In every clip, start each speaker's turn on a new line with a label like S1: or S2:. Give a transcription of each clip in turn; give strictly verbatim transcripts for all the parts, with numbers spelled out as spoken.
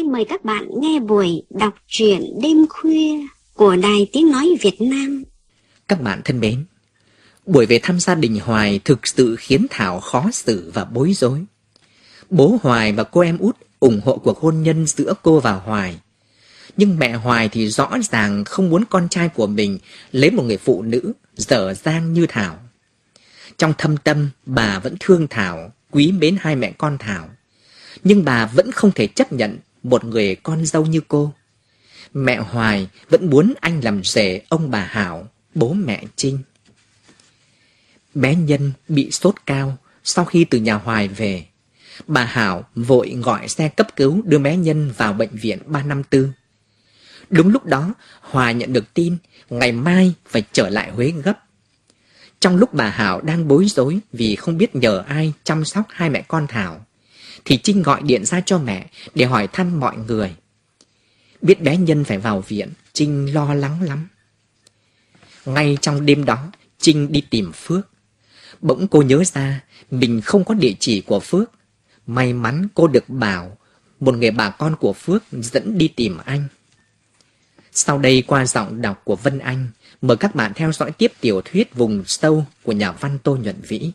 S1: mời các bạn nghe buổi đọc truyện đêm khuya của Đài Tiếng Nói Việt Nam.
S2: Các bạn thân mến, buổi về thăm gia đình Hoài thực sự khiến Thảo khó xử và bối rối. Bố Hoài và cô em út ủng hộ cuộc hôn nhân giữa cô và Hoài. Nhưng mẹ Hoài thì rõ ràng không muốn con trai của mình lấy một người phụ nữ dở dang như Thảo. Trong thâm tâm, bà vẫn thương Thảo, quý mến hai mẹ con Thảo. Nhưng bà vẫn không thể chấp nhận một người con dâu như cô. Mẹ Hoài vẫn muốn anh làm rể ông bà Hảo, bố mẹ Trinh. Bé Nhân bị sốt cao sau khi từ nhà Hoài về. Bà Hảo vội gọi xe cấp cứu đưa bé Nhân vào bệnh viện ba năm tư. Đúng lúc đó, Hoài nhận được tin ngày mai phải trở lại Huế gấp. Trong lúc bà Hảo đang bối rối vì không biết nhờ ai chăm sóc hai mẹ con Thảo, thì Trinh gọi điện ra cho mẹ để hỏi thăm mọi người. Biết bé Nhân phải vào viện, Trinh lo lắng lắm. Ngay trong đêm đó, Trinh đi tìm Phước. Bỗng cô nhớ ra mình không có địa chỉ của Phước. May mắn cô được Bảo, một người bà con của Phước, dẫn đi tìm anh. Sau đây qua giọng đọc của Vân Anh, mời các bạn theo dõi tiếp tiểu thuyết Vùng Sâu của nhà văn Tô Nhuận Vĩ.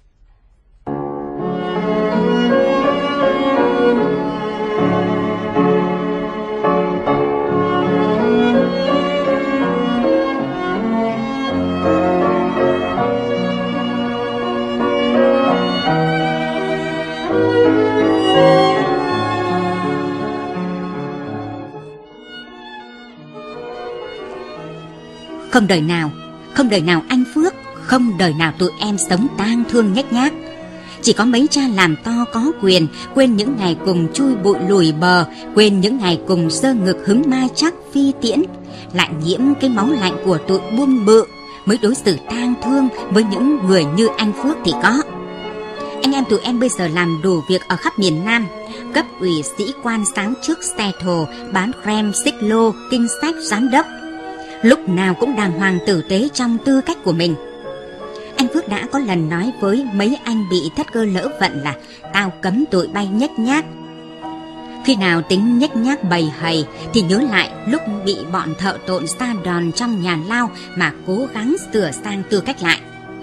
S3: Không đời nào, không đời nào anh Phước, không đời nào tụi em sống tang thương nhếch nhác. Chỉ có mấy cha làm to có quyền, quên những ngày cùng chui bụi lùi bờ, quên những ngày cùng giơ ngực hứng ma chắc phi tiễn, lại nhiễm cái máu lạnh của tụi buôn bự, mới đối xử tang thương với những người như anh Phước thì có. Anh em tụi em bây giờ làm đủ việc ở khắp miền Nam, cấp ủy sĩ quan sáo chức xe thồ, bán krem, xích lô, kinh sách, giám đốc. Lúc nào cũng đàng hoàng tử tế trong tư cách của mình. Anh Phước đã có lần nói với mấy anh bị thất cơ lỡ vận là tao cấm tụi bay nhếch nhác. Khi nào tính nhếch nhác bầy hầy thì nhớ lại lúc bị bọn thợ tộn sa đòn trong nhà lao mà cố gắng sửa sang tư cách lại.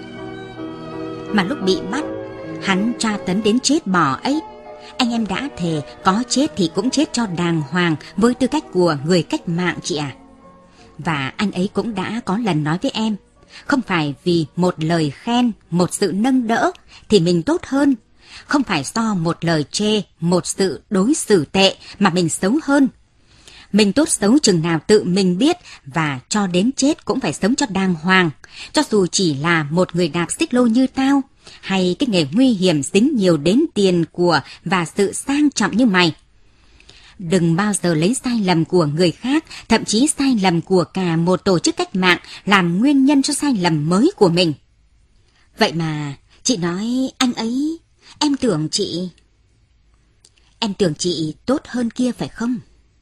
S3: Mà lúc bị bắt, hắn tra tấn đến chết bỏ ấy. Anh em đã thề có chết thì cũng chết cho đàng hoàng với tư cách của người cách mạng chị à. Và anh ấy cũng đã có lần nói với em, không phải vì một lời khen, một sự nâng đỡ thì mình tốt hơn. Không phải do một lời chê, một sự đối xử tệ mà mình xấu hơn. Mình tốt xấu chừng nào tự mình biết, và cho đến chết cũng phải sống cho đàng hoàng. Cho dù chỉ là một người đạp xích lô như tao, hay cái nghề nguy hiểm dính nhiều đến tiền của và sự sang trọng như mày. Đừng bao giờ lấy sai lầm của người khác, thậm chí sai lầm của cả một tổ chức cách mạng làm nguyên nhân cho sai lầm mới của mình. Vậy mà, chị nói anh ấy, em tưởng chị... Em tưởng chị tốt hơn kia phải không?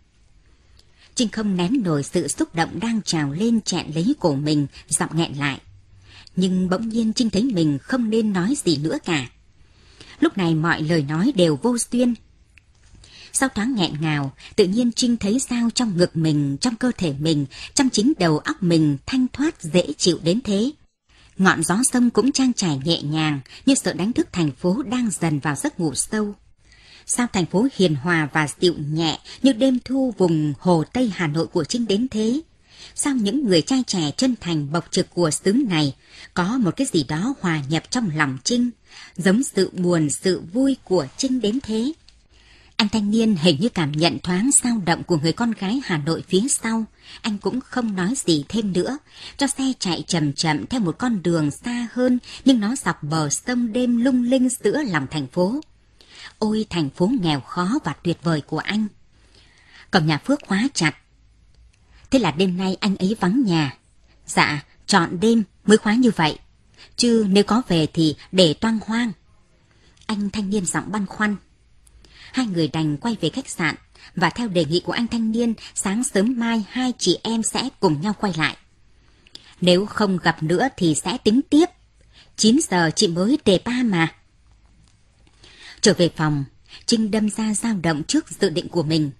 S3: Trinh không nén nổi sự xúc động đang trào lên chẹn lấy cổ mình, giọng nghẹn lại. Nhưng bỗng nhiên Trinh thấy mình không nên nói gì nữa cả. Lúc này mọi lời nói đều vô duyên. Sau thoáng nghẹn ngào, tự nhiên Trinh thấy sao trong ngực mình, trong cơ thể mình, trong chính đầu óc mình thanh thoát dễ chịu đến thế. Ngọn gió sông cũng trang trải nhẹ nhàng, như sợ đánh thức thành phố đang dần vào giấc ngủ sâu. Sao thành phố hiền hòa và dịu nhẹ như đêm thu vùng Hồ Tây Hà Nội của Trinh đến thế? Sao những người trai trẻ chân thành bộc trực của xứ này có một cái gì đó hòa nhập trong lòng Trinh, giống sự buồn sự vui của Trinh đến thế? Anh thanh niên hình như cảm nhận thoáng dao động của người con gái Hà Nội phía sau. Anh cũng không nói gì thêm nữa, cho xe chạy chậm chậm theo một con đường xa hơn, nhưng nó dọc bờ sông đêm lung linh giữa lòng thành phố. Ôi thành phố nghèo khó và tuyệt vời của anh. Cổng nhà Phước khóa chặt. Thế là đêm nay anh ấy vắng nhà. Dạ, trọn đêm mới khóa như vậy. Chứ nếu có về thì để toang hoang. Anh thanh niên giọng băn khoăn. Hai người đành quay về khách sạn, và theo đề nghị của anh thanh niên, sáng sớm mai hai chị em sẽ cùng nhau quay lại. Nếu không gặp nữa thì sẽ tính tiếp. chín giờ chị mới đề ba mà. Trở về phòng, Trinh đâm ra dao động trước dự định của mình.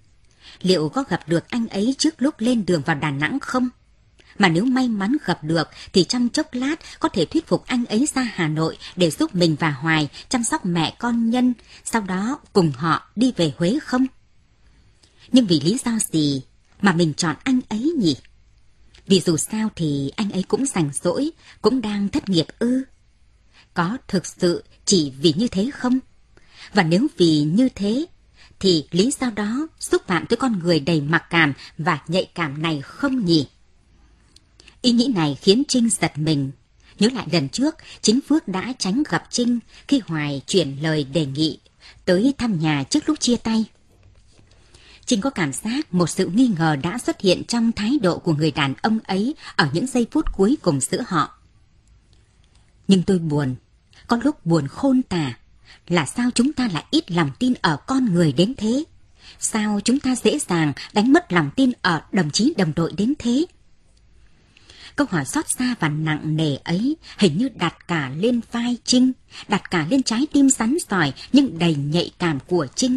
S3: liệu có gặp được anh ấy trước lúc lên đường vào Đà Nẵng không? Mà nếu may mắn gặp được thì trong chốc lát có thể thuyết phục anh ấy ra Hà Nội để giúp mình và Hoài chăm sóc mẹ con Nhân, sau đó cùng họ đi về Huế không? Nhưng vì lý do gì mà mình chọn anh ấy nhỉ? Vì dù sao thì anh ấy cũng rảnh rỗi, cũng đang thất nghiệp ư? Có thực sự chỉ vì như thế không? Và nếu vì như thế, thì lý do đó xúc phạm tới con người đầy mặc cảm và nhạy cảm này không nhỉ? Ý nghĩ này khiến Trinh giật mình. Nhớ lại lần trước, chính Phước đã tránh gặp Trinh khi Hoài chuyển lời đề nghị tới thăm nhà trước lúc chia tay. Trinh có cảm giác một sự nghi ngờ đã xuất hiện trong thái độ của người đàn ông ấy ở những giây phút cuối cùng giữa họ. Nhưng tôi buồn, có lúc buồn khôn tả, là sao chúng ta lại ít lòng tin ở con người đến thế? Sao chúng ta dễ dàng đánh mất lòng tin ở đồng chí đồng đội đến thế? Câu hỏi xót xa và nặng nề ấy hình như đặt cả lên vai Trinh, đặt cả lên trái tim rắn sỏi nhưng đầy nhạy cảm của Trinh.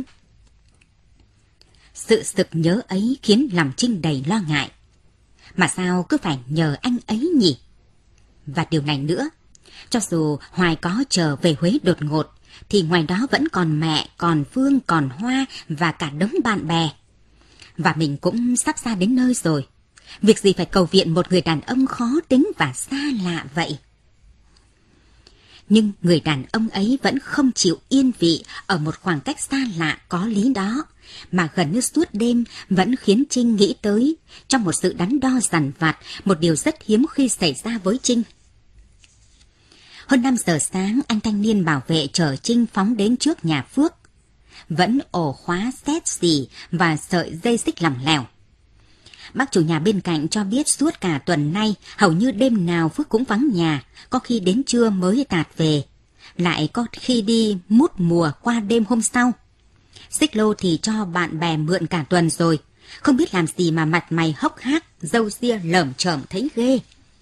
S3: Sự sực nhớ ấy khiến lòng Trinh đầy lo ngại. Mà sao cứ phải nhờ anh ấy nhỉ? Và điều này nữa, cho dù Hoài có trở về Huế đột ngột, thì ngoài đó vẫn còn mẹ, còn Phương, còn Hoa và cả đống bạn bè. Và mình cũng sắp ra đến nơi rồi. Việc gì phải cầu viện một người đàn ông khó tính và xa lạ vậy? Nhưng người đàn ông ấy vẫn không chịu yên vị ở một khoảng cách xa lạ có lý đó, mà gần như suốt đêm vẫn khiến Trinh nghĩ tới, trong một sự đắn đo dằn vặt, một điều rất hiếm khi xảy ra với Trinh. Hơn năm giờ sáng, anh thanh niên bảo vệ chở Trinh phóng đến trước nhà Phước. Vẫn ổ khóa xét xì và sợi dây xích lỏng lẻo. Bác chủ nhà bên cạnh cho biết suốt cả tuần nay, hầu như đêm nào Phước cũng vắng nhà, có khi đến trưa mới tạt về, lại có khi đi mút mùa qua đêm hôm sau. Xích lô thì cho bạn bè mượn cả tuần rồi, không biết làm gì mà mặt mày hốc hác, râu ria lởm chởm thấy ghê.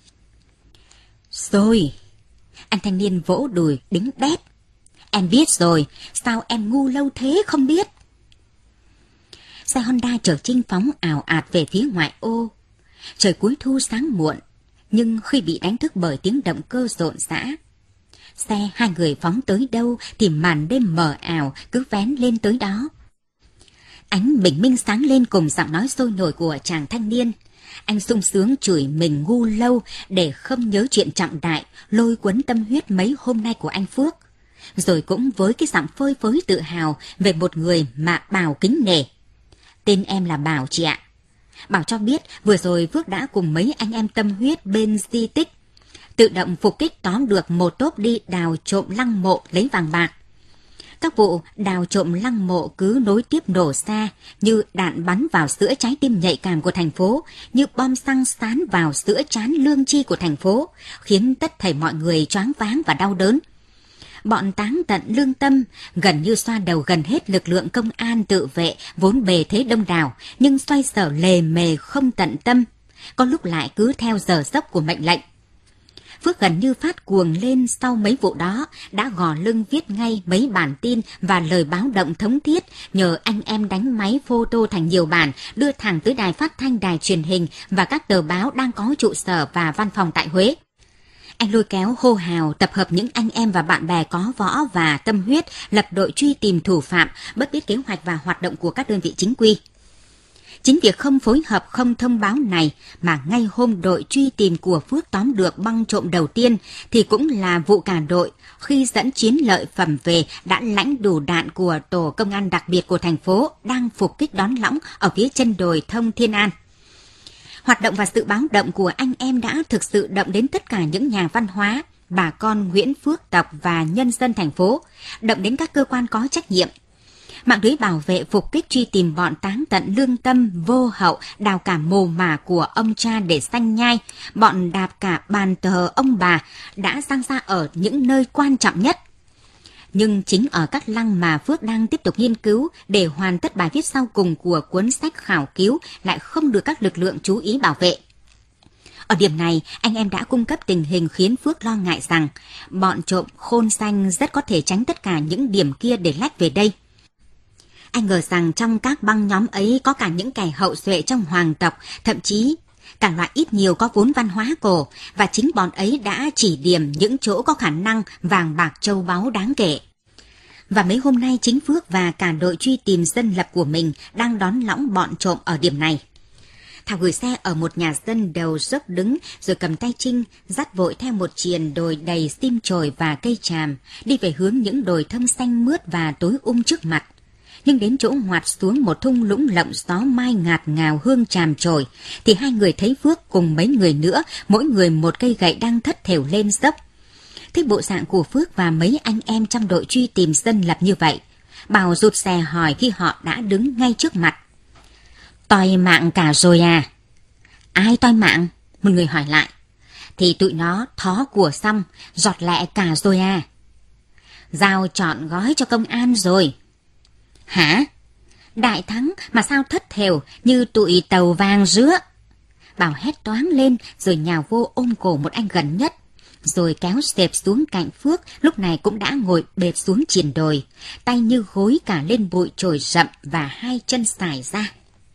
S3: Rồi, anh thanh niên vỗ đùi đứng đét. Em biết rồi, sao em ngu lâu thế không biết? Xe Honda chở Trinh phóng ào ạt về phía ngoại ô. Trời cuối thu sáng muộn, nhưng khi bị đánh thức bởi tiếng động cơ rộn rã, xe hai người phóng tới đâu thì màn đêm mờ ảo cứ vén lên tới đó. Ánh bình minh sáng lên cùng giọng nói sôi nổi của chàng thanh niên. Anh sung sướng chửi mình ngu lâu để không nhớ chuyện trọng đại lôi cuốn tâm huyết mấy hôm nay của anh Phước. Rồi cũng với cái giọng phơi phới tự hào về một người mà Bảo kính nể. Tên em là Bảo chị ạ. Bảo cho biết vừa rồi Phước đã cùng mấy anh em tâm huyết bên di tích tự động phục kích tóm được một tốp đi đào trộm lăng mộ lấy vàng bạc. Các vụ đào trộm lăng mộ cứ nối tiếp nổ ra như đạn bắn vào giữa trái tim nhạy cảm của thành phố, như bom xăng sán vào giữa trán lương tri của thành phố, khiến tất thảy mọi người choáng váng và đau đớn. Bọn táng tận lương tâm gần như xoa đầu gần hết lực lượng công an tự vệ vốn bề thế đông đảo, nhưng xoay sở lề mề không tận tâm, có lúc lại cứ theo giờ giấc của mệnh lệnh. Phước gần như phát cuồng lên sau mấy vụ đó, đã gò lưng viết ngay mấy bản tin và lời báo động thống thiết, nhờ anh em đánh máy photo thành nhiều bản, đưa thẳng tới đài phát thanh, đài truyền hình và các tờ báo đang có trụ sở và văn phòng tại Huế. Anh lôi kéo hô hào tập hợp những anh em và bạn bè có võ và tâm huyết, lập đội truy tìm thủ phạm, bất biết kế hoạch và hoạt động của các đơn vị chính quy. Chính việc không phối hợp, không thông báo này mà ngay hôm đội truy tìm của Phước tóm được băng trộm đầu tiên thì cũng là vụ cả đội khi dẫn chiến lợi phẩm về đã lãnh đủ đạn của tổ công an đặc biệt của thành phố đang phục kích đón lõng ở phía chân đồi thông Thiên An. Hoạt động và sự báo động của anh em đã thực sự động đến tất cả những nhà văn hóa, bà con Nguyễn Phước tộc và nhân dân thành phố, động đến các cơ quan có trách nhiệm. Mạng lưới bảo vệ phục kích truy tìm bọn táng tận lương tâm, vô hậu, đào cả mồ mả của ông cha để xanh nhai, bọn đạp cả bàn thờ ông bà đã sang ra ở những nơi quan trọng nhất. Nhưng chính ở các lăng mà Phước đang tiếp tục nghiên cứu để hoàn tất bài viết sau cùng của cuốn sách khảo cứu lại không được các lực lượng chú ý bảo vệ. Ở điểm này, anh em đã cung cấp tình hình khiến Phước lo ngại rằng bọn trộm khôn xanh rất có thể tránh tất cả những điểm kia để lách về đây. Anh ngờ rằng trong các băng nhóm ấy có cả những kẻ hậu duệ trong hoàng tộc, thậm chí cả loại ít nhiều có vốn văn hóa cổ, và chính bọn ấy đã chỉ điểm những chỗ có khả năng vàng bạc châu báu đáng kể. Và mấy hôm nay chính Phước và cả đội truy tìm dân lập của mình đang đón lõng bọn trộm ở điểm này. Thảo gửi xe ở một nhà dân đầu dốc đứng, rồi cầm tay Trinh dắt vội theo một triền đồi đầy sim chồi và cây tràm, đi về hướng những đồi thâm xanh mướt và tối um trước mặt. Nhưng đến chỗ ngoặt xuống một thung lũng lộng gió mai ngạt ngào hương tràm chồi, thì hai người thấy Phước cùng mấy người nữa, mỗi người một cây gậy đang thất thểu lên dốc. Thấy bộ dạng của Phước và mấy anh em trong đội truy tìm dân lập như vậy, Bảo rụt rè hỏi khi họ đã đứng ngay trước mặt. Toi mạng cả rồi à? Ai toi mạng? Một người hỏi lại. Thì tụi nó thó của xong, giọt lẹ cả rồi à? Giao chọn gói cho công an rồi. Hả? Đại thắng mà sao thất thểu như tụi tàu vàng rứa? Bảo hét toáng lên rồi nhào vô ôm cổ một anh gần nhất, rồi kéo xẹp xuống cạnh Phước, lúc này cũng đã ngồi bệt xuống triền đồi, tay như gối cả lên bụi chồi rậm và hai chân xài ra.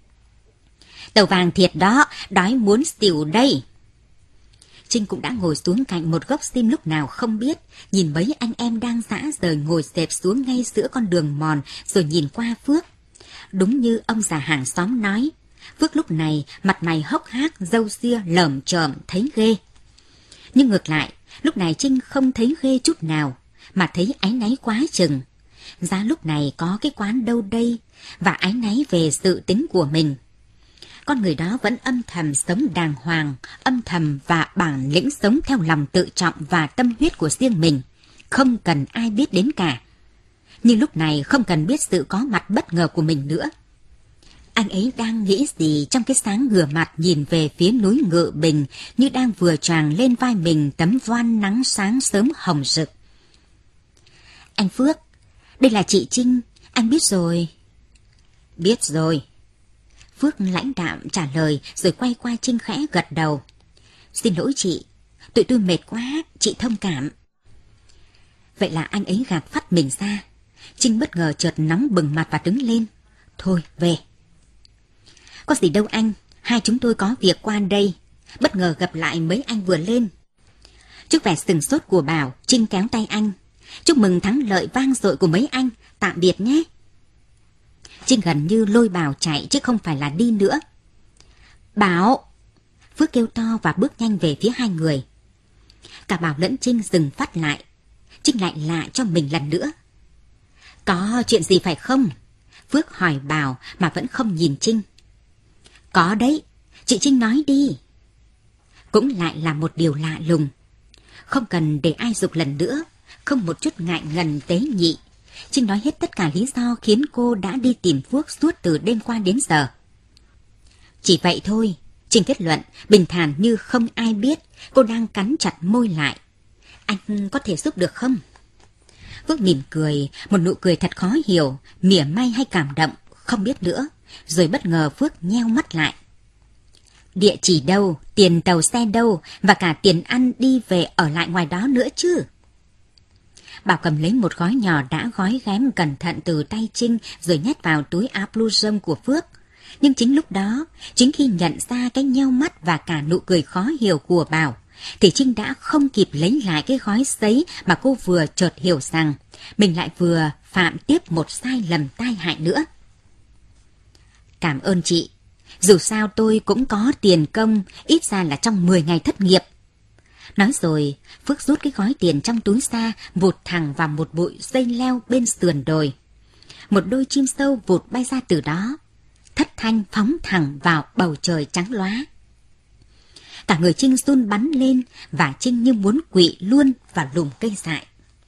S3: Tàu vàng thiệt đó, đói muốn xỉu đây. Trinh cũng đã ngồi xuống cạnh một gốc sim lúc nào không biết, nhìn mấy anh em đang dã rời ngồi xẹp xuống ngay giữa con đường mòn, rồi nhìn qua Phước. Đúng như ông già hàng xóm nói, Phước lúc này mặt mày hốc hác, râu ria lởm chởm thấy ghê. Nhưng ngược lại, lúc này Trinh không thấy ghê chút nào, mà thấy áy náy quá chừng. Giá lúc này có cái quán đâu đây, và áy náy về sự tính của mình. Con người đó vẫn âm thầm sống đàng hoàng, âm thầm và bản lĩnh sống theo lòng tự trọng và tâm huyết của riêng mình, không cần ai biết đến cả. Nhưng lúc này không cần biết sự có mặt bất ngờ của mình nữa. Anh ấy đang nghĩ gì trong cái sáng ngửa mặt nhìn về phía núi Ngự Bình, như đang vừa choàng lên vai mình tấm voan nắng sáng sớm hồng rực. Anh Phước, đây là chị Trinh, anh biết rồi. Biết rồi. Phước lãnh đạm trả lời rồi quay qua Trinh khẽ gật đầu. Xin lỗi chị, tụi tôi mệt quá, chị thông cảm. Vậy là anh ấy gạt phắt mình ra. Trinh bất ngờ chợt nóng bừng mặt và đứng lên. Thôi, về. Có gì đâu anh, hai chúng tôi có việc qua đây. Bất ngờ gặp lại mấy anh vừa lên. Trước vẻ sừng sốt của Bảo, Trinh kéo tay anh. Chúc mừng thắng lợi vang dội của mấy anh, tạm biệt nhé. Trinh gần như lôi Bảo chạy chứ không phải là đi nữa. Bảo! Phước kêu to và bước nhanh về phía hai người. Cả Bảo lẫn Trinh dừng phát lại. Trinh lại lạ cho mình lần nữa. Có chuyện gì phải không? Phước hỏi Bảo mà vẫn không nhìn Trinh. Có đấy, chị Trinh nói đi. Cũng lại là một điều lạ lùng. Không cần để ai giục lần nữa, không một chút ngại ngần tế nhị. Trinh nói hết tất cả lý do khiến cô đã đi tìm Phước suốt từ đêm qua đến giờ. Chỉ vậy thôi, Trinh kết luận, bình thản như không ai biết, cô đang cắn chặt môi lại. Anh có thể giúp được không? Phước mỉm cười, một nụ cười thật khó hiểu, mỉa mai hay cảm động, không biết nữa. Rồi bất ngờ Phước nheo mắt lại. Địa chỉ đâu, tiền tàu xe đâu, và cả tiền ăn đi về ở lại ngoài đó nữa chứ. Bảo cầm lấy một gói nhỏ đã gói ghém cẩn thận từ tay Trinh rồi nhét vào túi áo blouson của Phước. Nhưng chính lúc đó, chính khi nhận ra cái nheo mắt và cả nụ cười khó hiểu của Bảo, thì Trinh đã không kịp lấy lại cái gói giấy mà cô vừa chợt hiểu rằng mình lại vừa phạm tiếp một sai lầm tai hại nữa. Cảm ơn chị, dù sao tôi cũng có tiền công, ít ra là trong mười ngày thất nghiệp. Nói rồi, Phước rút cái gói tiền trong túi ra, vụt thẳng vào một bụi dây leo bên sườn đồi. Một đôi chim sâu vụt bay ra từ đó, thất thanh phóng thẳng vào bầu trời trắng lóa. Cả người Trinh run bắn lên và Trinh như muốn quỵ luôn vào lùm cây dại.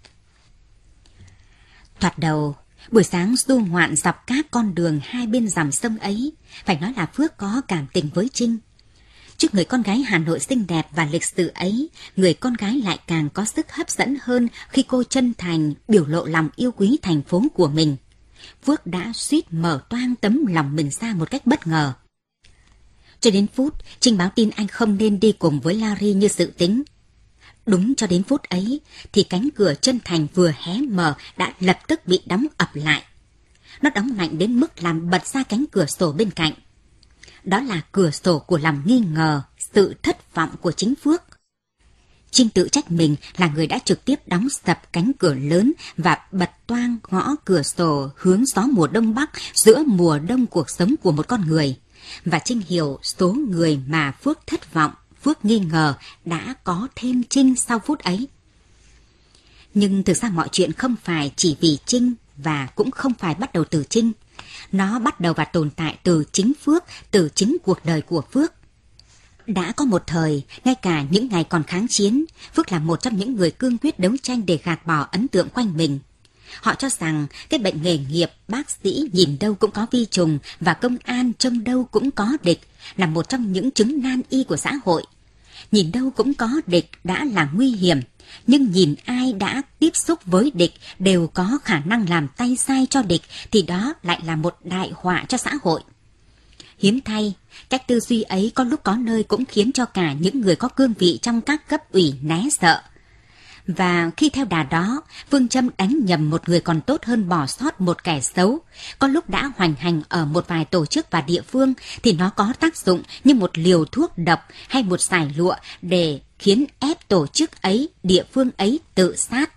S3: Thoạt đầu, buổi sáng du ngoạn dọc các con đường hai bên dòng sông ấy, phải nói là Phước có cảm tình với Trinh. Trước người con gái Hà Nội xinh đẹp và lịch sự ấy, người con gái lại càng có sức hấp dẫn hơn khi cô chân thành biểu lộ lòng yêu quý thành phố của mình. Phước đã suýt mở toang tấm lòng mình ra một cách bất ngờ. Cho đến phút, Trinh báo tin anh không nên đi cùng với Larry như dự tính. Đúng cho đến phút ấy, thì cánh cửa chân thành vừa hé mở đã lập tức bị đóng ập lại. Nó đóng mạnh đến mức làm bật ra cánh cửa sổ bên cạnh. Đó là cửa sổ của lòng nghi ngờ, sự thất vọng của chính Phước. Trinh tự trách mình là người đã trực tiếp đóng sập cánh cửa lớn và bật toang ngõ cửa sổ hướng gió mùa đông bắc giữa mùa đông cuộc sống của một con người. Và Trinh hiểu số người mà Phước thất vọng, Phước nghi ngờ đã có thêm Trinh sau phút ấy. Nhưng thực ra mọi chuyện không phải chỉ vì Trinh và cũng không phải bắt đầu từ Trinh. Nó bắt đầu và tồn tại từ chính Phước, từ chính cuộc đời của Phước. Đã có một thời, ngay cả những ngày còn kháng chiến, Phước là một trong những người cương quyết đấu tranh để gạt bỏ ấn tượng quanh mình. Họ cho rằng cái bệnh nghề nghiệp bác sĩ nhìn đâu cũng có vi trùng và công an trông đâu cũng có địch là một trong những chứng nan y của xã hội. Nhìn đâu cũng có địch đã là nguy hiểm, nhưng nhìn ai đã tiếp xúc với địch đều có khả năng làm tay sai cho địch thì đó lại là một đại họa cho xã hội. Hiếm thay, cách tư duy ấy có lúc có nơi cũng khiến cho cả những người có cương vị trong các cấp ủy né sợ. Và khi theo đà đó, phương châm đánh nhầm một người còn tốt hơn bỏ sót một kẻ xấu, có lúc đã hoành hành ở một vài tổ chức và địa phương thì nó có tác dụng như một liều thuốc độc hay một sải lụa để khiến ép tổ chức ấy, địa phương ấy tự sát.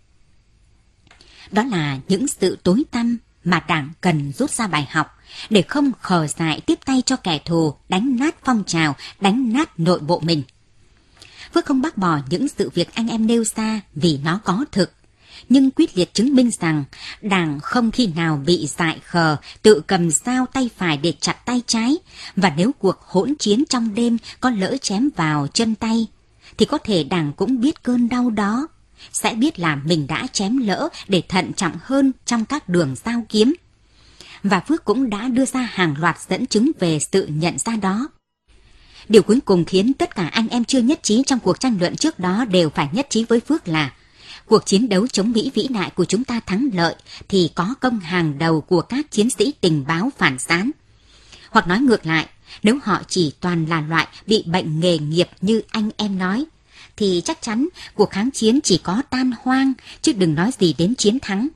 S3: Đó là những sự tối tăm mà Đảng cần rút ra bài học để không khờ dại tiếp tay cho kẻ thù đánh nát phong trào, đánh nát nội bộ mình. Phước không bác bỏ những sự việc anh em nêu ra vì nó có thực, nhưng quyết liệt chứng minh rằng Đảng không khi nào bị dại khờ tự cầm dao tay phải để chặt tay trái, và nếu cuộc hỗn chiến trong đêm có lỡ chém vào chân tay, thì có thể Đảng cũng biết cơn đau đó, sẽ biết là mình đã chém lỡ để thận trọng hơn trong các đường giao kiếm. Và Phước cũng đã đưa ra hàng loạt dẫn chứng về sự nhận ra đó. Điều cuối cùng khiến tất cả anh em chưa nhất trí trong cuộc tranh luận trước đó đều phải nhất trí với Phước là cuộc chiến đấu chống Mỹ vĩ đại của chúng ta thắng lợi thì có công hàng đầu của các chiến sĩ tình báo phản gián. Hoặc nói ngược lại, nếu họ chỉ toàn là loại bị bệnh nghề nghiệp như anh em nói, thì chắc chắn cuộc kháng chiến chỉ có tan hoang, chứ đừng nói gì đến chiến thắng.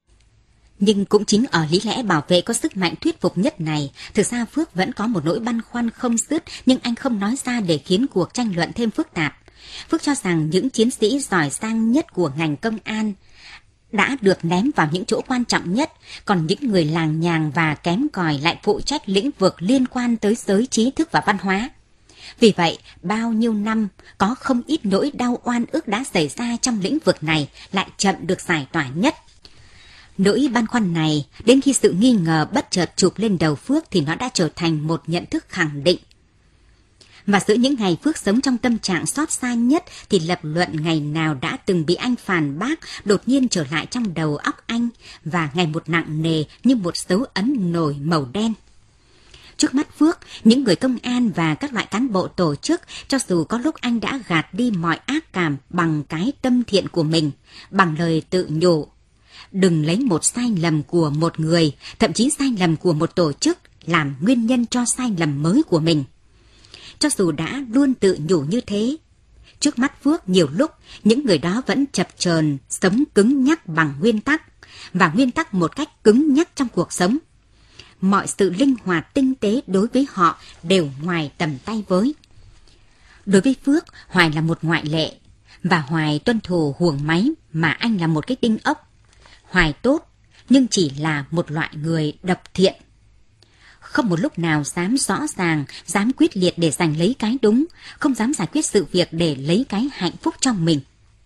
S3: Nhưng cũng chính ở lý lẽ bảo vệ có sức mạnh thuyết phục nhất này, thực ra Phước vẫn có một nỗi băn khoăn không dứt, nhưng anh không nói ra để khiến cuộc tranh luận thêm phức tạp. Phước cho rằng những chiến sĩ giỏi giang nhất của ngành công an đã được ném vào những chỗ quan trọng nhất, còn những người làng nhàng và kém cỏi lại phụ trách lĩnh vực liên quan tới giới trí thức và văn hóa. Vì vậy, bao nhiêu năm, có không ít nỗi đau oan ức đã xảy ra trong lĩnh vực này lại chậm được giải tỏa nhất. Nỗi băn khoăn này, đến khi sự nghi ngờ bất chợt chụp lên đầu Phước thì nó đã trở thành một nhận thức khẳng định. Và giữa những ngày Phước sống trong tâm trạng xót xa nhất thì lập luận ngày nào đã từng bị anh phản bác đột nhiên trở lại trong đầu óc anh và ngày một nặng nề như một dấu ấn nổi màu đen. Trước mắt Phước, những người công an và các loại cán bộ tổ chức, cho dù có lúc anh đã gạt đi mọi ác cảm bằng cái tâm thiện của mình, bằng lời tự nhủ, đừng lấy một sai lầm của một người, thậm chí sai lầm của một tổ chức, làm nguyên nhân cho sai lầm mới của mình. Cho dù đã luôn tự nhủ như thế, trước mắt Phước nhiều lúc những người đó vẫn chập chờn sống cứng nhắc bằng nguyên tắc, và nguyên tắc một cách cứng nhắc trong cuộc sống. Mọi sự linh hoạt tinh tế đối với họ đều ngoài tầm tay với. Đối với Phước, Hoài là một ngoại lệ, và Hoài tuân thủ huồng máy mà anh là một cái đinh ốc. Hoài tốt, nhưng chỉ là một loại người độc thiện. Không một lúc nào dám rõ ràng, dám quyết liệt để giành lấy cái đúng, không dám giải quyết sự việc để lấy cái hạnh phúc trong mình.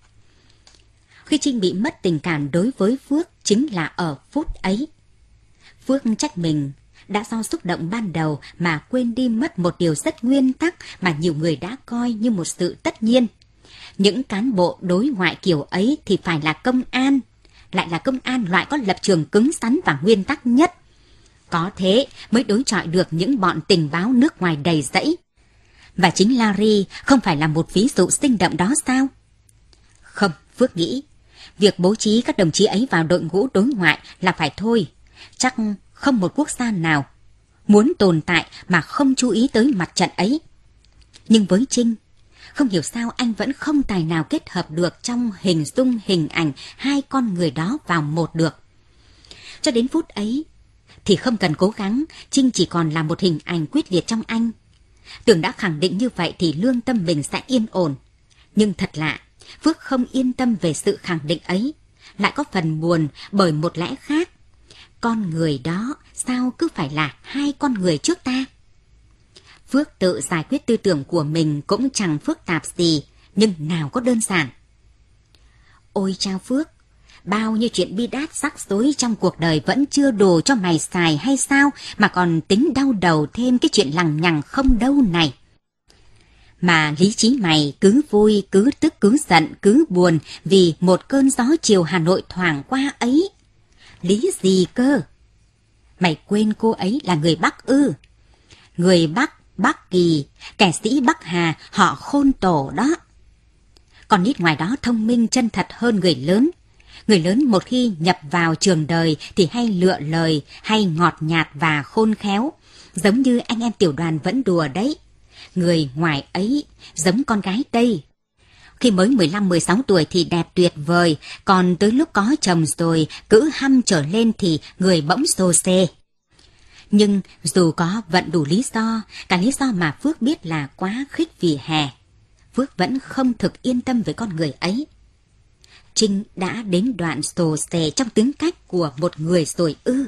S3: Khi Trinh bị mất tình cảm đối với Phước chính là ở phút ấy. Phước trách mình đã do xúc động ban đầu mà quên đi mất một điều rất nguyên tắc mà nhiều người đã coi như một sự tất nhiên. Những cán bộ đối ngoại kiểu ấy thì phải là công an, lại là công an loại có lập trường cứng rắn và nguyên tắc nhất. Có thế mới đối chọi được những bọn tình báo nước ngoài đầy rẫy. Và chính Larry không phải là một ví dụ sinh động đó sao? Không, Phước nghĩ, việc bố trí các đồng chí ấy vào đội ngũ đối ngoại là phải thôi. Chắc không một quốc gia nào muốn tồn tại mà không chú ý tới mặt trận ấy. Nhưng với Trinh, không hiểu sao anh vẫn không tài nào kết hợp được trong hình dung hình ảnh hai con người đó vào một được. Cho đến phút ấy, thì không cần cố gắng, Trinh chỉ còn là một hình ảnh quyết liệt trong anh. Tưởng đã khẳng định như vậy thì lương tâm mình sẽ yên ổn. Nhưng thật lạ, Phước không yên tâm về sự khẳng định ấy, lại có phần buồn bởi một lẽ khác. Con người đó sao cứ phải là hai con người trước ta? Phước tự giải quyết tư tưởng của mình cũng chẳng phức tạp gì, nhưng nào có đơn giản. Ôi chao Phước, bao nhiêu chuyện bi đát rắc rối trong cuộc đời vẫn chưa đủ cho mày xài hay sao mà còn tính đau đầu thêm cái chuyện lằng nhằng không đâu này. Mà lý trí mày cứ vui, cứ tức, cứ giận, cứ buồn vì một cơn gió chiều Hà Nội thoảng qua ấy. Lý gì cơ? Mày quên cô ấy là người Bắc ư? Người Bắc, Bắc Kỳ, kẻ sĩ Bắc Hà, họ Khôn Tổ đó. Con nít ngoài đó thông minh chân thật hơn người lớn. Người lớn một khi nhập vào trường đời thì hay lựa lời, hay ngọt nhạt và khôn khéo. Giống như anh em tiểu đoàn vẫn đùa đấy. Người ngoài ấy giống con gái Tây. Khi mới mười lăm mười sáu tuổi thì đẹp tuyệt vời, còn tới lúc có chồng rồi, cữ hăm trở lên thì người bỗng xô xê. Nhưng dù có vận đủ lý do, cả lý do mà Phước biết là quá khích vì hè, Phước vẫn không thực yên tâm với con người ấy. Trinh đã đến đoạn xồ xề trong tính cách của một người rồi ư?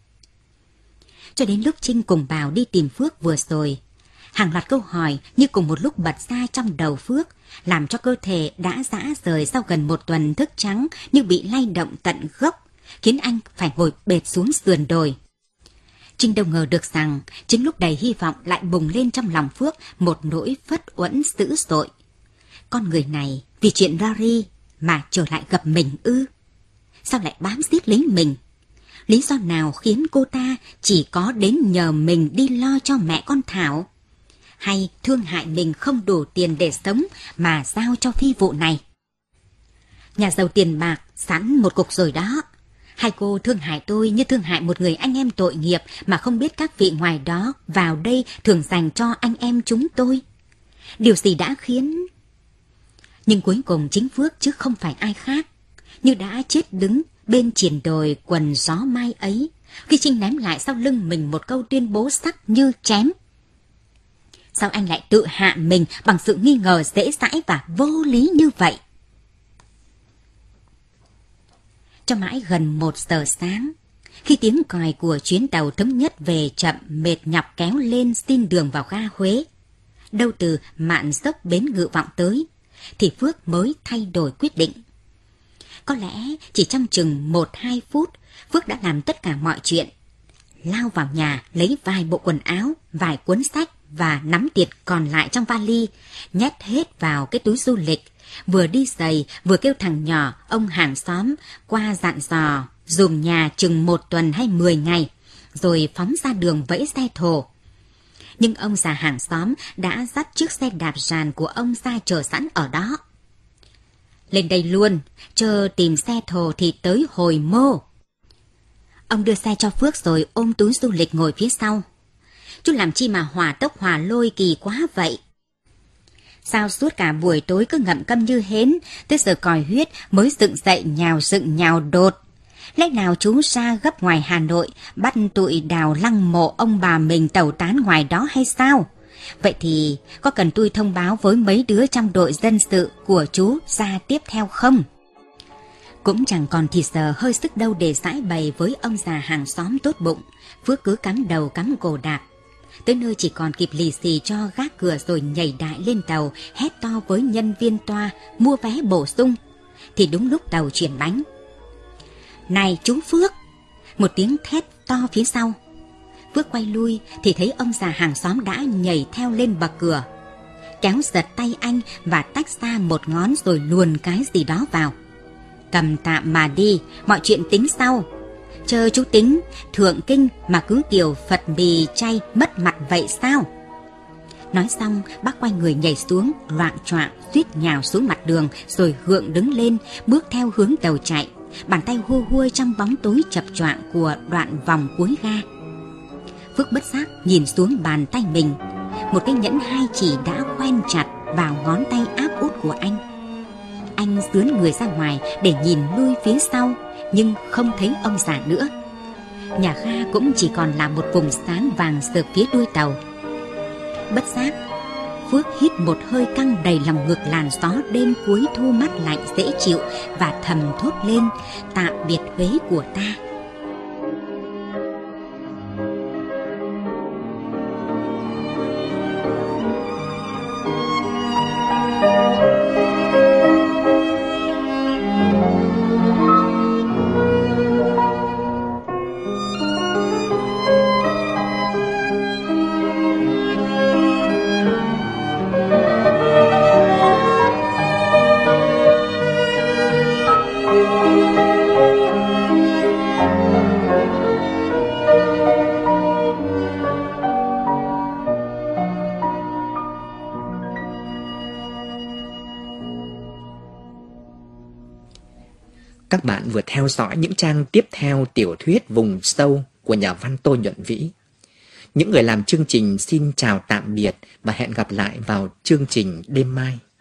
S3: Cho đến lúc Trinh cùng Bảo đi tìm Phước vừa rồi, hàng loạt câu hỏi như cùng một lúc bật ra trong đầu Phước, làm cho cơ thể đã rã rời sau gần một tuần thức trắng như bị lay động tận gốc, khiến anh phải ngồi bệt xuống sườn đồi. Trinh đâu ngờ được rằng chính lúc đầy hy vọng lại bùng lên trong lòng Phước một nỗi phất uẩn dữ dội. Con người này vì chuyện Rory mà trở lại gặp mình ư? Sao lại bám giết lấy mình? Lý do nào khiến cô ta chỉ có đến nhờ mình đi lo cho mẹ con Thảo? Hay thương hại mình không đủ tiền để sống mà giao cho phi vụ này? Nhà giàu tiền bạc sẵn một cục rồi đó. Hai cô thương hại tôi như thương hại một người anh em tội nghiệp mà không biết các vị ngoài đó vào đây thường dành cho anh em chúng tôi. Điều gì đã khiến... Nhưng cuối cùng chính Phước chứ không phải ai khác, như đã chết đứng bên triển đồi quần gió mai ấy, khi Trinh ném lại sau lưng mình một câu tuyên bố sắc như chém. Sao anh lại tự hạ mình bằng sự nghi ngờ dễ dãi và vô lý như vậy? Cho mãi gần một giờ sáng, khi tiếng còi của chuyến tàu thống nhất về chậm mệt nhọc kéo lên xin đường vào ga Huế, đâu từ mạn dốc bến Ngự vọng tới, thì Phước mới thay đổi quyết định. Có lẽ chỉ trong chừng một hai phút, Phước đã làm tất cả mọi chuyện. Lao vào nhà lấy vài bộ quần áo, vài cuốn sách và nắm tiền còn lại trong vali, nhét hết vào cái túi du lịch, vừa đi giày vừa kêu thằng nhỏ ông hàng xóm qua dặn dò dùng nhà chừng một tuần hay mười ngày, rồi phóng ra đường vẫy xe thồ. Nhưng ông già hàng xóm đã dắt chiếc xe đạp ràn của ông ra chờ sẵn ở đó. Lên đây luôn, chờ tìm xe thồ thì tới hồi mô. Ông đưa xe cho Phước rồi ôm túi du lịch ngồi phía sau. Chú làm chi mà hỏa tốc hỏa lôi kỳ quá vậy? Sao suốt cả buổi tối cứ ngậm câm như hến, tới giờ còi huyết mới dựng dậy nhào dựng nhào đột. Lẽ nào chú ra gấp ngoài Hà Nội, bắt tụi đào lăng mộ ông bà mình tẩu tán ngoài đó hay sao? Vậy thì có cần tôi thông báo với mấy đứa trong đội dân sự của chú ra tiếp theo không? Cũng chẳng còn thì giờ hơi sức đâu để giải bày với ông già hàng xóm tốt bụng. Phước cứ cắm đầu cắm cổ đạp. Tới nơi chỉ còn kịp lì xì cho gác cửa rồi nhảy đại lên tàu, hét to với nhân viên toa mua vé bổ sung. Thì đúng lúc tàu chuyển bánh. Này chú Phước! Một tiếng thét to phía sau. Phước quay lui thì thấy ông già hàng xóm đã nhảy theo lên bậc cửa, kéo giật tay anh và tách ra một ngón rồi luồn cái gì đó vào. Cầm tạm mà đi, mọi chuyện tính sau. Chờ chú tính, thượng kinh mà cứ kiểu Phật mì chay mất mặt vậy sao? Nói xong, bác quay người nhảy xuống, loạng choạng, suýt nhào xuống mặt đường, rồi gượng đứng lên, bước theo hướng tàu chạy, bàn tay hua hua trong bóng tối chập choạng của đoạn vòng cuối ga. Phước bất giác nhìn xuống bàn tay mình, một cái nhẫn hai chỉ đã khoen chặt vào ngón tay áp út của anh. Anh dướn người ra ngoài để nhìn lui phía sau, nhưng không thấy ông già nữa. Nhà ga cũng chỉ còn là một vùng sáng vàng sượt phía đuôi tàu. Bất giác, Phước hít một hơi căng đầy lòng ngực làn gió đêm cuối thu mát lạnh dễ chịu và thầm thốt lên: tạm biệt Huế của ta.
S2: Các bạn vừa theo dõi những trang tiếp theo tiểu thuyết Vùng Sâu của nhà văn Tô Nhuận Vĩ. Những người làm chương trình xin chào tạm biệt và hẹn gặp lại vào chương trình đêm mai.